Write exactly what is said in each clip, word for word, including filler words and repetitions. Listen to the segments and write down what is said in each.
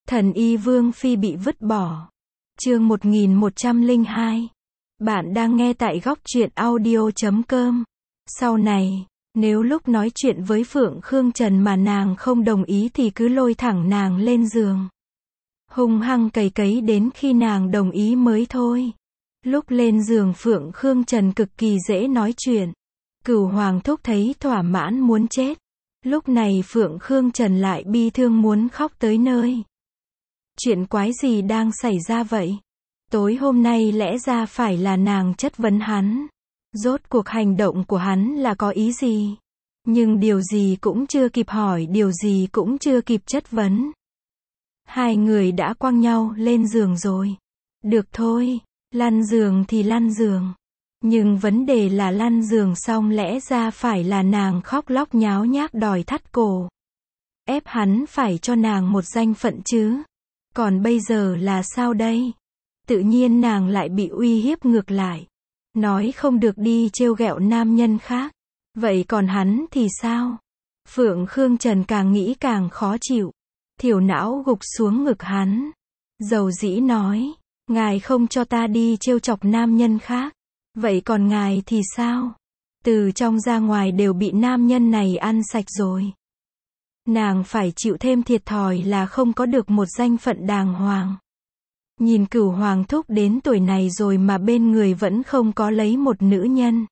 Thần y Vương Phi bị vứt bỏ. Chương một nghìn một trăm lẻ hai. Bạn đang nghe tại góc truyện audio chấm com. Sau này, nếu lúc nói chuyện với Phượng Khương Trần mà nàng không đồng ý thì cứ lôi thẳng nàng lên giường. Hung hăng cày cấy đến khi nàng đồng ý mới thôi. Lúc lên giường Phượng Khương Trần cực kỳ dễ nói chuyện. Cửu Hoàng Thúc thấy thỏa mãn muốn chết. Lúc này Phượng Khương Trần lại bi thương muốn khóc tới nơi. Chuyện quái gì đang xảy ra vậy? Tối hôm nay lẽ ra phải là nàng chất vấn hắn. Rốt cuộc hành động của hắn là có ý gì? Nhưng điều gì cũng chưa kịp hỏi, điều gì cũng chưa kịp chất vấn. Hai người đã quăng nhau lên giường rồi. Được thôi, lăn giường thì lăn giường. Nhưng vấn đề là lăn giường xong lẽ ra phải là nàng khóc lóc nháo nhác đòi thắt cổ. Ép hắn phải cho nàng một danh phận chứ. Còn bây giờ là sao đây? Tự nhiên nàng lại bị uy hiếp ngược lại. Nói không được đi trêu ghẹo nam nhân khác. Vậy còn hắn thì sao? Phượng Khương Trần càng nghĩ càng khó chịu. Thiểu não gục xuống ngực hắn. Dầu dĩ nói, ngài không cho ta đi trêu chọc nam nhân khác. Vậy còn ngài thì sao? Từ trong ra ngoài đều bị nam nhân này ăn sạch rồi. Nàng phải chịu thêm thiệt thòi là không có được một danh phận đàng hoàng. Nhìn Cửu Hoàng Thúc đến tuổi này rồi mà bên người vẫn không có lấy một nữ nhân.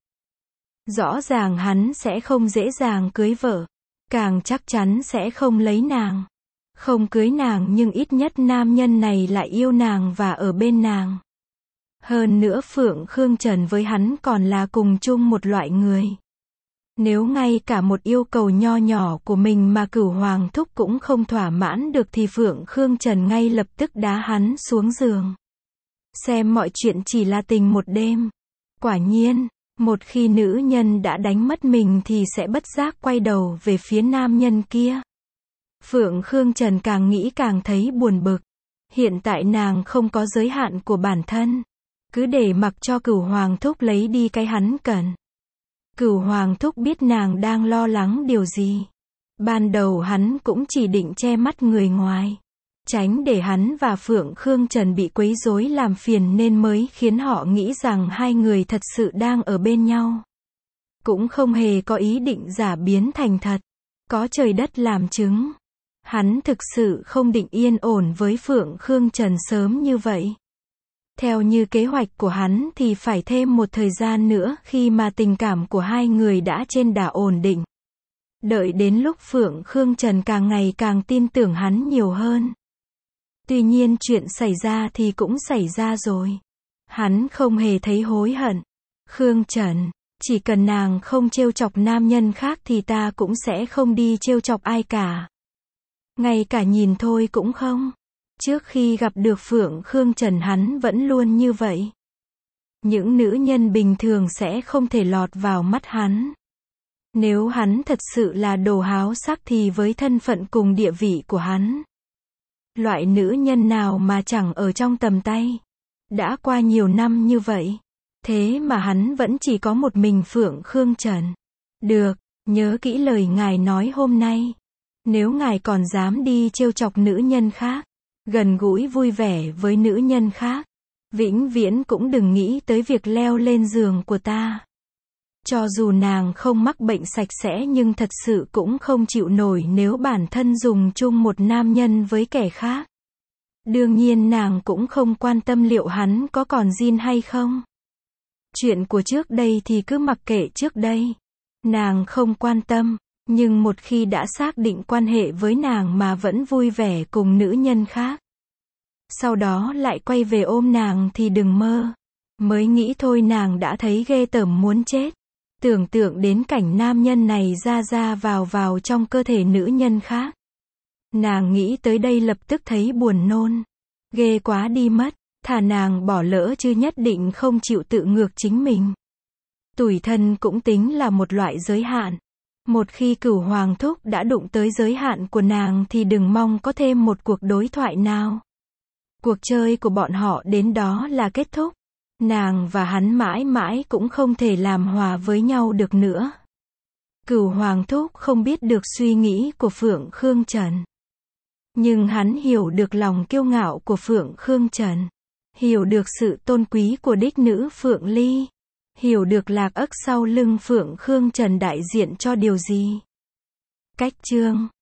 Rõ ràng hắn sẽ không dễ dàng cưới vợ. Càng chắc chắn sẽ không lấy nàng. Không cưới nàng nhưng ít nhất nam nhân này lại yêu nàng và ở bên nàng. Hơn nữa Phượng Khương Trần với hắn còn là cùng chung một loại người. Nếu ngay cả một yêu cầu nho nhỏ của mình mà Cửu Hoàng Thúc cũng không thỏa mãn được thì Phượng Khương Trần ngay lập tức đá hắn xuống giường. Xem mọi chuyện chỉ là tình một đêm. Quả nhiên, một khi nữ nhân đã đánh mất mình thì sẽ bất giác quay đầu về phía nam nhân kia. Phượng Khương Trần càng nghĩ càng thấy buồn bực. Hiện tại nàng không có giới hạn của bản thân. Cứ để mặc cho Cửu Hoàng Thúc lấy đi cái hắn cần. Cửu Hoàng Thúc biết nàng đang lo lắng điều gì. Ban đầu hắn cũng chỉ định che mắt người ngoài. Tránh để hắn và Phượng Khương Trần bị quấy rối làm phiền nên mới khiến họ nghĩ rằng hai người thật sự đang ở bên nhau. Cũng không hề có ý định giả biến thành thật. Có trời đất làm chứng. Hắn thực sự không định yên ổn với Phượng Khương Trần sớm như vậy. Theo như kế hoạch của hắn thì phải thêm một thời gian nữa khi mà tình cảm của hai người đã trên đà ổn định. Đợi đến lúc Phượng Khương Trần càng ngày càng tin tưởng hắn nhiều hơn. Tuy nhiên chuyện xảy ra thì cũng xảy ra rồi. Hắn không hề thấy hối hận. Khương Trần, chỉ cần nàng không trêu chọc nam nhân khác thì ta cũng sẽ không đi trêu chọc ai cả. Ngay cả nhìn thôi cũng không. Trước khi gặp được Phượng Khương Trần hắn vẫn luôn như vậy. Những nữ nhân bình thường sẽ không thể lọt vào mắt hắn. Nếu hắn thật sự là đồ háo sắc thì với thân phận cùng địa vị của hắn, loại nữ nhân nào mà chẳng ở trong tầm tay. Đã qua nhiều năm như vậy, thế mà hắn vẫn chỉ có một mình Phượng Khương Trần. Được, nhớ kỹ lời ngài nói hôm nay. Nếu ngài còn dám đi trêu chọc nữ nhân khác, gần gũi vui vẻ với nữ nhân khác, vĩnh viễn cũng đừng nghĩ tới việc leo lên giường của ta. Cho dù nàng không mắc bệnh sạch sẽ nhưng thật sự cũng không chịu nổi nếu bản thân dùng chung một nam nhân với kẻ khác. Đương nhiên nàng cũng không quan tâm liệu hắn có còn zin hay không. Chuyện của trước đây thì cứ mặc kệ trước đây. Nàng không quan tâm, nhưng một khi đã xác định quan hệ với nàng mà vẫn vui vẻ cùng nữ nhân khác, sau đó lại quay về ôm nàng thì đừng mơ. Mới nghĩ thôi nàng đã thấy ghê tởm muốn chết. Tưởng tượng đến cảnh nam nhân này ra ra vào vào trong cơ thể nữ nhân khác. Nàng nghĩ tới đây lập tức thấy buồn nôn. Ghê quá đi mất. Thà nàng bỏ lỡ chứ nhất định không chịu tự ngược chính mình. Tủi thân cũng tính là một loại giới hạn. Một khi Cửu Hoàng Thúc đã đụng tới giới hạn của nàng thì đừng mong có thêm một cuộc đối thoại nào. Cuộc chơi của bọn họ đến đó là kết thúc. Nàng và hắn mãi mãi cũng không thể làm hòa với nhau được nữa. Cửu Hoàng Thúc không biết được suy nghĩ của Phượng Khương Trần. Nhưng hắn hiểu được lòng kiêu ngạo của Phượng Khương Trần. Hiểu được sự tôn quý của đích nữ Phượng Ly. Hiểu được Lạc Ất sau lưng Phượng Khương Trần đại diện cho điều gì. Cách chương